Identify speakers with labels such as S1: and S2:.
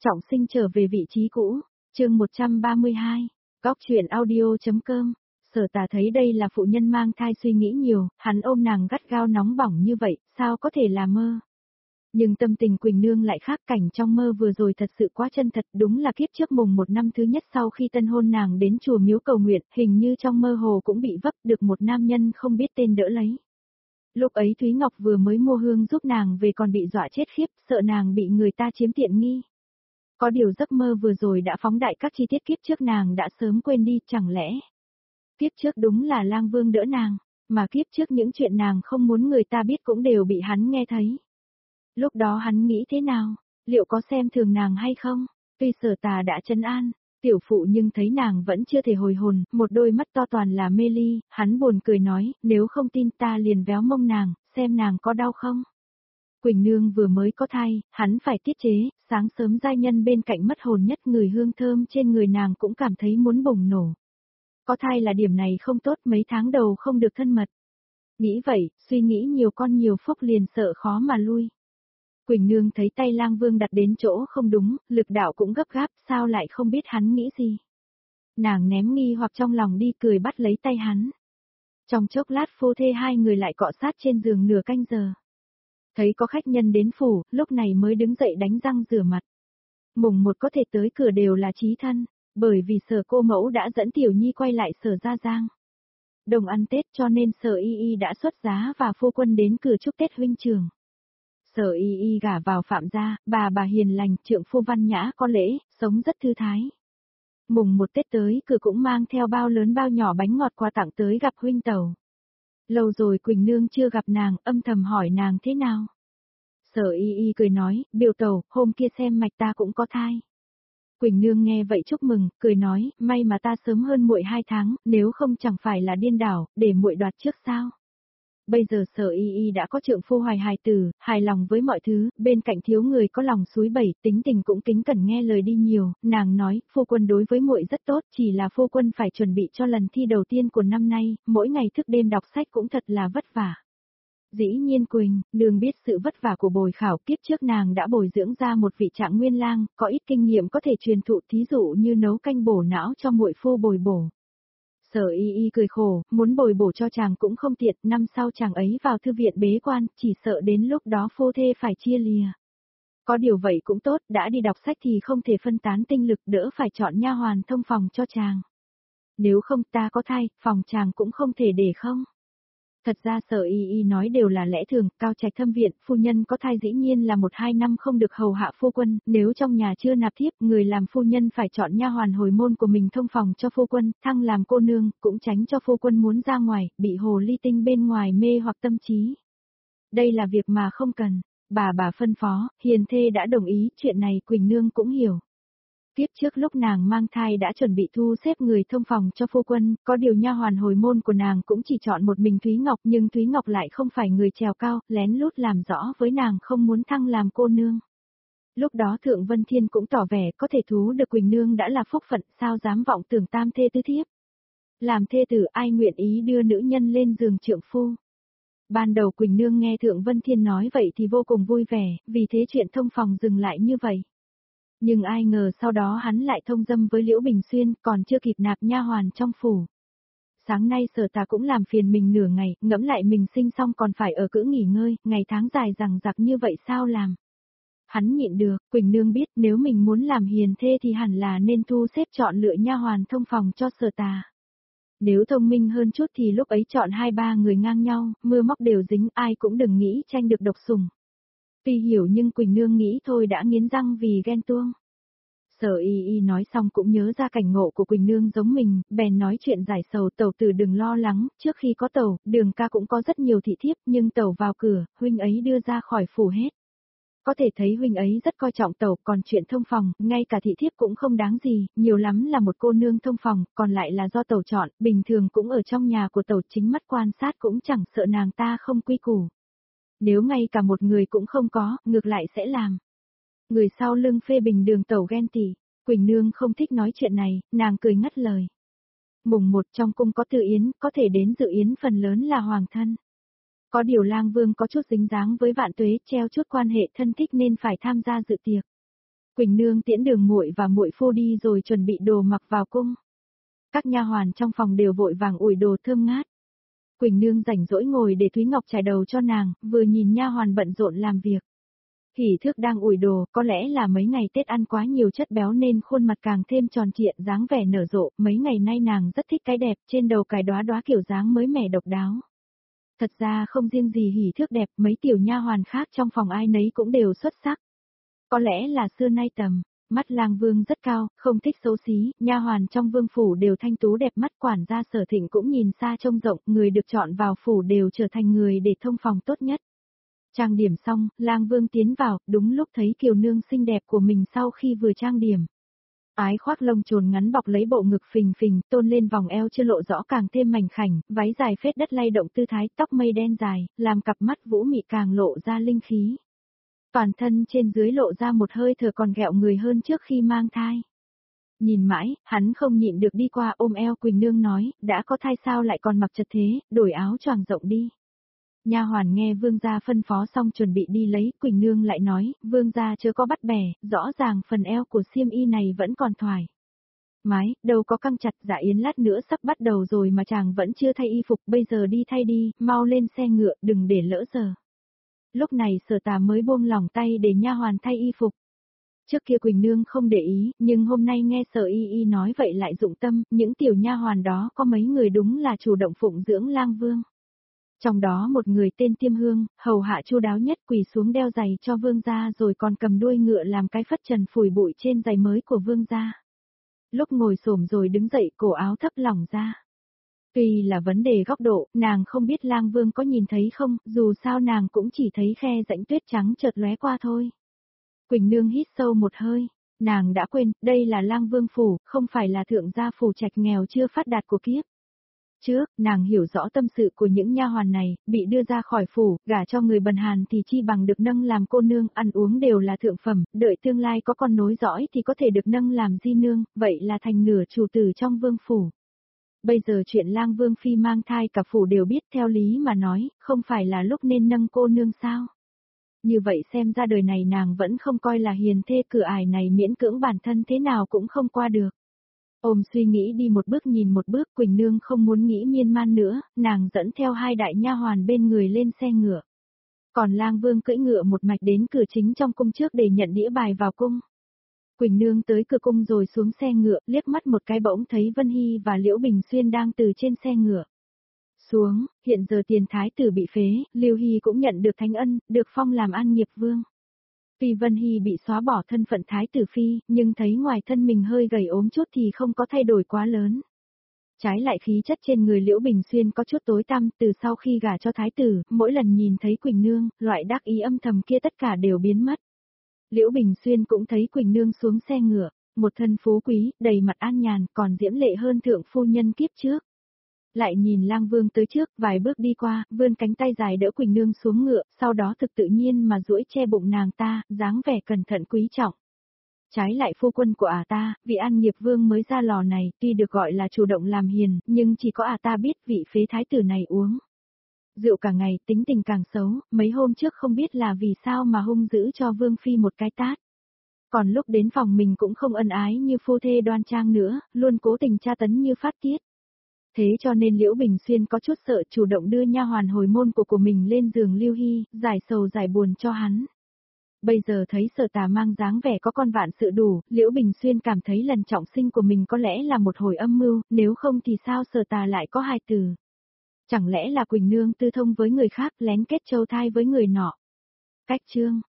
S1: Trọng sinh trở về vị trí cũ, chương 132, góc truyện audio.com. Sở Tà thấy đây là phụ nhân mang thai suy nghĩ nhiều, hắn ôm nàng gắt gao nóng bỏng như vậy, sao có thể là mơ. Nhưng tâm tình Quỳnh Nương lại khác, cảnh trong mơ vừa rồi thật sự quá chân thật, đúng là kiếp trước mùng 1 năm thứ nhất sau khi tân hôn nàng đến chùa miếu cầu nguyện, hình như trong mơ hồ cũng bị vấp được một nam nhân không biết tên đỡ lấy. Lúc ấy Thúy Ngọc vừa mới mua hương giúp nàng về còn bị dọa chết khiếp, sợ nàng bị người ta chiếm tiện nghi. Có điều giấc mơ vừa rồi đã phóng đại các chi tiết kiếp trước nàng đã sớm quên đi, chẳng lẽ kiếp trước đúng là Lang Vương đỡ nàng, mà kiếp trước những chuyện nàng không muốn người ta biết cũng đều bị hắn nghe thấy. Lúc đó hắn nghĩ thế nào, liệu có xem thường nàng hay không? Tuy Sở Tà đã trấn an tiểu phụ nhưng thấy nàng vẫn chưa thể hồi hồn, một đôi mắt to toàn là mê ly, hắn buồn cười nói, nếu không tin ta liền véo mông nàng, xem nàng có đau không? Quỳnh Nương vừa mới có thai, hắn phải tiết chế, sáng sớm giai nhân bên cạnh mất hồn nhất, người hương thơm trên người nàng cũng cảm thấy muốn bùng nổ. Có thai là điểm này không tốt, mấy tháng đầu không được thân mật. Nghĩ vậy, suy nghĩ nhiều con nhiều phúc liền sợ khó mà lui. Quỳnh Nương thấy tay Lang Vương đặt đến chỗ không đúng, lực đạo cũng gấp gáp, sao lại không biết hắn nghĩ gì. Nàng ném nghi hoặc trong lòng đi, cười bắt lấy tay hắn. Trong chốc lát phu thê hai người lại cọ sát trên giường nửa canh giờ. Thấy có khách nhân đến phủ, lúc này mới đứng dậy đánh răng rửa mặt. Mùng 1 có thể tới cửa đều là chí thân, bởi vì Sở cô mẫu đã dẫn Tiểu Nhi quay lại Sở Gia Giang. Đồng ăn Tết cho nên Sở Y Y đã xuất giá và phu quân đến cửa chúc Tết huynh trưởng. Sở Y Y gả vào Phạm gia, bà hiền lành, trượng phu văn nhã có lễ, sống rất thư thái. Mùng 1 Tết tới cửa cũng mang theo bao lớn bao nhỏ bánh ngọt quà tặng tới gặp huynh tẩu. Lâu rồi Quỳnh Nương chưa gặp nàng, âm thầm hỏi nàng thế nào. Sở Y Y cười nói, biểu tẩu, hôm kia xem mạch ta cũng có thai. Quỳnh Nương nghe vậy chúc mừng, cười nói, may mà ta sớm hơn muội 2 tháng, nếu không chẳng phải là điên đảo, để muội đoạt trước sao. Bây giờ Sở Y Y đã có trượng phu hoài hài tử, hài lòng với mọi thứ, bên cạnh thiếu người có lòng suối bẩy, tính tình cũng kính cẩn nghe lời đi nhiều, nàng nói, phu quân đối với muội rất tốt, chỉ là phu quân phải chuẩn bị cho lần thi đầu tiên của năm nay, mỗi ngày thức đêm đọc sách cũng thật là vất vả. Dĩ nhiên Quỳnh, Nương biết sự vất vả của bồi khảo, kiếp trước nàng đã bồi dưỡng ra một vị Trạng Nguyên Lang, có ít kinh nghiệm có thể truyền thụ, thí dụ như nấu canh bổ não cho muội phu bồi bổ. Sở Y Y cười khổ, muốn bồi bổ cho chàng cũng không tiện, năm sau chàng ấy vào thư viện bế quan, chỉ sợ đến lúc đó phu thê phải chia lìa. Có điều vậy cũng tốt, đã đi đọc sách thì không thể phân tán tinh lực, đỡ phải chọn nha hoàn thông phòng cho chàng. Nếu không ta có thai, phòng chàng cũng không thể để không. Thật ra Sở Y Y nói đều là lẽ thường, cao trạch thâm viện, phu nhân có thai dĩ nhiên là 1-2 năm không được hầu hạ phu quân, nếu trong nhà chưa nạp thiếp, người làm phu nhân phải chọn nha hoàn hồi môn của mình thông phòng cho phu quân, thăng làm cô nương, cũng tránh cho phu quân muốn ra ngoài, bị hồ ly tinh bên ngoài mê hoặc tâm trí. Đây là việc mà không cần, bà phân phó, hiền thê đã đồng ý, chuyện này Quỳnh Nương cũng hiểu. Tiếp trước lúc nàng mang thai đã chuẩn bị thu xếp người thông phòng cho phu quân, có điều nha hoàn hồi môn của nàng cũng chỉ chọn một mình Thúy Ngọc, nhưng Thúy Ngọc lại không phải người trèo cao, lén lút làm rõ với nàng không muốn thăng làm cô nương. Lúc đó Thượng Vân Thiên cũng tỏ vẻ có thể thú được Quỳnh Nương đã là phúc phận, sao dám vọng tưởng tam thê tứ thiếp. Làm thê tử ai nguyện ý đưa nữ nhân lên giường trượng phu. Ban đầu Quỳnh Nương nghe Thượng Vân Thiên nói vậy thì vô cùng vui vẻ, vì thế chuyện thông phòng dừng lại như vậy. Nhưng ai ngờ sau đó hắn lại thông dâm với Liễu Bình Xuyên, còn chưa kịp nạp nha hoàn trong phủ. Sáng nay Sở Tà cũng làm phiền mình nửa ngày, ngẫm lại mình sinh xong còn phải ở cữ nghỉ ngơi, ngày tháng dài dằng dặc như vậy sao làm. Hắn nhịn được, Quỳnh Nương biết nếu mình muốn làm hiền thê thì hẳn là nên thu xếp chọn lựa nha hoàn thông phòng cho Sở Tà. Nếu thông minh hơn chút thì lúc ấy chọn 2-3 người ngang nhau, mưa móc đều dính, ai cũng đừng nghĩ tranh được độc sủng. Tuy hiểu nhưng Quỳnh Nương nghĩ thôi đã nghiến răng vì ghen tuông. Sở Y Y nói xong cũng nhớ ra cảnh ngộ của Quỳnh Nương giống mình, bèn nói chuyện giải sầu, tẩu tử đừng lo lắng, trước khi có tẩu, Đường ca cũng có rất nhiều thị thiếp, nhưng tẩu vào cửa, huynh ấy đưa ra khỏi phủ hết. Có thể thấy huynh ấy rất coi trọng tẩu, còn chuyện thông phòng, ngay cả thị thiếp cũng không đáng gì, nhiều lắm là một cô nương thông phòng, còn lại là do tẩu chọn, bình thường cũng ở trong nhà của tẩu, chính mắt quan sát cũng chẳng sợ nàng ta không quy củ. Nếu ngay cả một người cũng không có, ngược lại sẽ làm. Người sau lưng phê bình Đường tẩu ghen tị, Quỳnh Nương không thích nói chuyện này, nàng cười ngắt lời. Mùng 1 trong cung có tư yến, có thể đến dự yến phần lớn là hoàng thân. Có điều Lang Vương có chút dính dáng với Vạn Tuế, treo chút quan hệ thân thích nên phải tham gia dự tiệc. Quỳnh nương tiễn Đường muội và muội phu đi rồi chuẩn bị đồ mặc vào cung. Các nha hoàn trong phòng đều vội vàng ủi đồ thơm ngát. Quỳnh nương rảnh rỗi ngồi để Thúy Ngọc trải đầu cho nàng, vừa nhìn nha hoàn bận rộn làm việc. Hỉ Thước đang ủi đồ, có lẽ là mấy ngày Tết ăn quá nhiều chất béo nên khuôn mặt càng thêm tròn trịa, dáng vẻ nở rộ, mấy ngày nay nàng rất thích cái đẹp, trên đầu cài đóa đóa kiểu dáng mới mẻ độc đáo. Thật ra không riêng gì Hỉ Thước đẹp, mấy tiểu nha hoàn khác trong phòng ai nấy cũng đều xuất sắc. Có lẽ là xưa nay tầm mắt Lang Vương rất cao, không thích xấu xí, nha hoàn trong vương phủ đều thanh tú đẹp mắt, quản gia Sở Thịnh cũng nhìn xa trông rộng, người được chọn vào phủ đều trở thành người để thông phòng tốt nhất. Trang điểm xong, Lang Vương tiến vào, đúng lúc thấy Kiều Nương xinh đẹp của mình sau khi vừa trang điểm. Ái khoác lông trồn ngắn bọc lấy bộ ngực phình phình, tôn lên vòng eo chưa lộ rõ càng thêm mảnh khảnh, váy dài phết đất lay động tư thái, tóc mây đen dài, làm cặp mắt vũ mị càng lộ ra linh khí. Toàn thân trên dưới lộ ra một hơi thở còn ghẹo người hơn trước khi mang thai. Nhìn mãi, hắn không nhịn được đi qua ôm eo Quỳnh Nương nói, đã có thai sao lại còn mặc chật thế, đổi áo choàng rộng đi. Nha hoàn nghe vương gia phân phó xong chuẩn bị đi lấy, Quỳnh Nương lại nói, vương gia chớ có bắt bẻ, rõ ràng phần eo của xiêm y này vẫn còn thoải mái, đâu có căng chặt. Dạ Yến lát nữa sắp bắt đầu rồi mà chàng vẫn chưa thay y phục, bây giờ đi thay đi, mau lên xe ngựa, đừng để lỡ giờ. Lúc này Sở Tà mới buông lỏng tay để nha hoàn thay y phục. Trước kia Quỳnh Nương không để ý, nhưng hôm nay nghe Sở Y Y nói vậy lại dụng tâm, những tiểu nha hoàn đó có mấy người đúng là chủ động phụng dưỡng Lang Vương. Trong đó một người tên Tiêm Hương, hầu hạ chu đáo nhất, quỳ xuống đeo giày cho vương gia rồi còn cầm đuôi ngựa làm cái phất trần phủi bụi trên giày mới của vương gia. Lúc ngồi xổm rồi đứng dậy, cổ áo thấp lỏng ra. Tuy là vấn đề góc độ, nàng không biết Lang Vương có nhìn thấy không, dù sao nàng cũng chỉ thấy khe rãnh tuyết trắng chợt lóe qua thôi. Quỳnh Nương hít sâu một hơi, nàng đã quên, đây là Lang Vương phủ, không phải là thượng gia phủ trạch nghèo chưa phát đạt của kiếp. Trước, nàng hiểu rõ tâm sự của những nha hoàn này, bị đưa ra khỏi phủ, gả cho người bần hàn thì chi bằng được nâng làm cô nương, ăn uống đều là thượng phẩm, đợi tương lai có con nối dõi thì có thể được nâng làm di nương, vậy là thành nửa chủ tử trong vương phủ. Bây giờ chuyện Lang Vương phi mang thai cả phủ đều biết, theo lý mà nói, không phải là lúc nên nâng cô nương sao? Như vậy xem ra đời này nàng vẫn không coi là hiền thê, cửa ải này miễn cưỡng bản thân thế nào cũng không qua được. Ôm suy nghĩ đi một bước nhìn một bước, Quỳnh Nương không muốn nghĩ miên man nữa, nàng dẫn theo hai đại nha hoàn bên người lên xe ngựa. Còn Lang Vương cưỡi ngựa một mạch đến cửa chính trong cung trước để nhận đĩa bài vào cung. Quỳnh Nương tới cửa cung rồi xuống xe ngựa, liếc mắt một cái bỗng thấy Vân Hy và Liễu Bình Xuyên đang từ trên xe ngựa xuống, hiện giờ Tiền thái tử bị phế, Lưu Hy cũng nhận được thánh ân, được phong làm An Nghiệp Vương. Tuy Vân Hy bị xóa bỏ thân phận thái tử phi, nhưng thấy ngoài thân mình hơi gầy ốm chút thì không có thay đổi quá lớn. Trái lại khí chất trên người Liễu Bình Xuyên có chút tối tăm, từ sau khi gả cho thái tử, mỗi lần nhìn thấy Quỳnh Nương, loại đắc ý âm thầm kia tất cả đều biến mất. Liễu Bình Xuyên cũng thấy Quỳnh Nương xuống xe ngựa, một thân phú quý, đầy mặt an nhàn, còn diễm lệ hơn thượng phu nhân kiếp trước. Lại nhìn Lang Vương tới trước, vài bước đi qua, vươn cánh tay dài đỡ Quỳnh Nương xuống ngựa, sau đó thực tự nhiên mà duỗi che bụng nàng ta, dáng vẻ cẩn thận quý trọng. Trái lại phu quân của ta, vị An Nghiệp Vương mới ra lò này, tuy được gọi là chủ động làm hiền, nhưng chỉ có ta biết vị phế thái tử này uống rượu cả ngày, tính tình càng xấu, mấy hôm trước không biết là vì sao mà hung dữ cho Vương Phi một cái tát. Còn lúc đến phòng mình cũng không ân ái như phu thê đoan trang nữa, luôn cố tình tra tấn như phát tiết. Thế cho nên Liễu Bình Xuyên có chút sợ, chủ động đưa nha hoàn hồi môn của mình lên giường Lưu Hy, giải sầu giải buồn cho hắn. Bây giờ thấy Sở Tà mang dáng vẻ có con vạn sự đủ, Liễu Bình Xuyên cảm thấy lần trọng sinh của mình có lẽ là một hồi âm mưu, nếu không thì sao Sở Tà lại có hai từ. Chẳng lẽ là Quỳnh Nương tư thông với người khác, lén kết châu thai với người nọ. Cách chương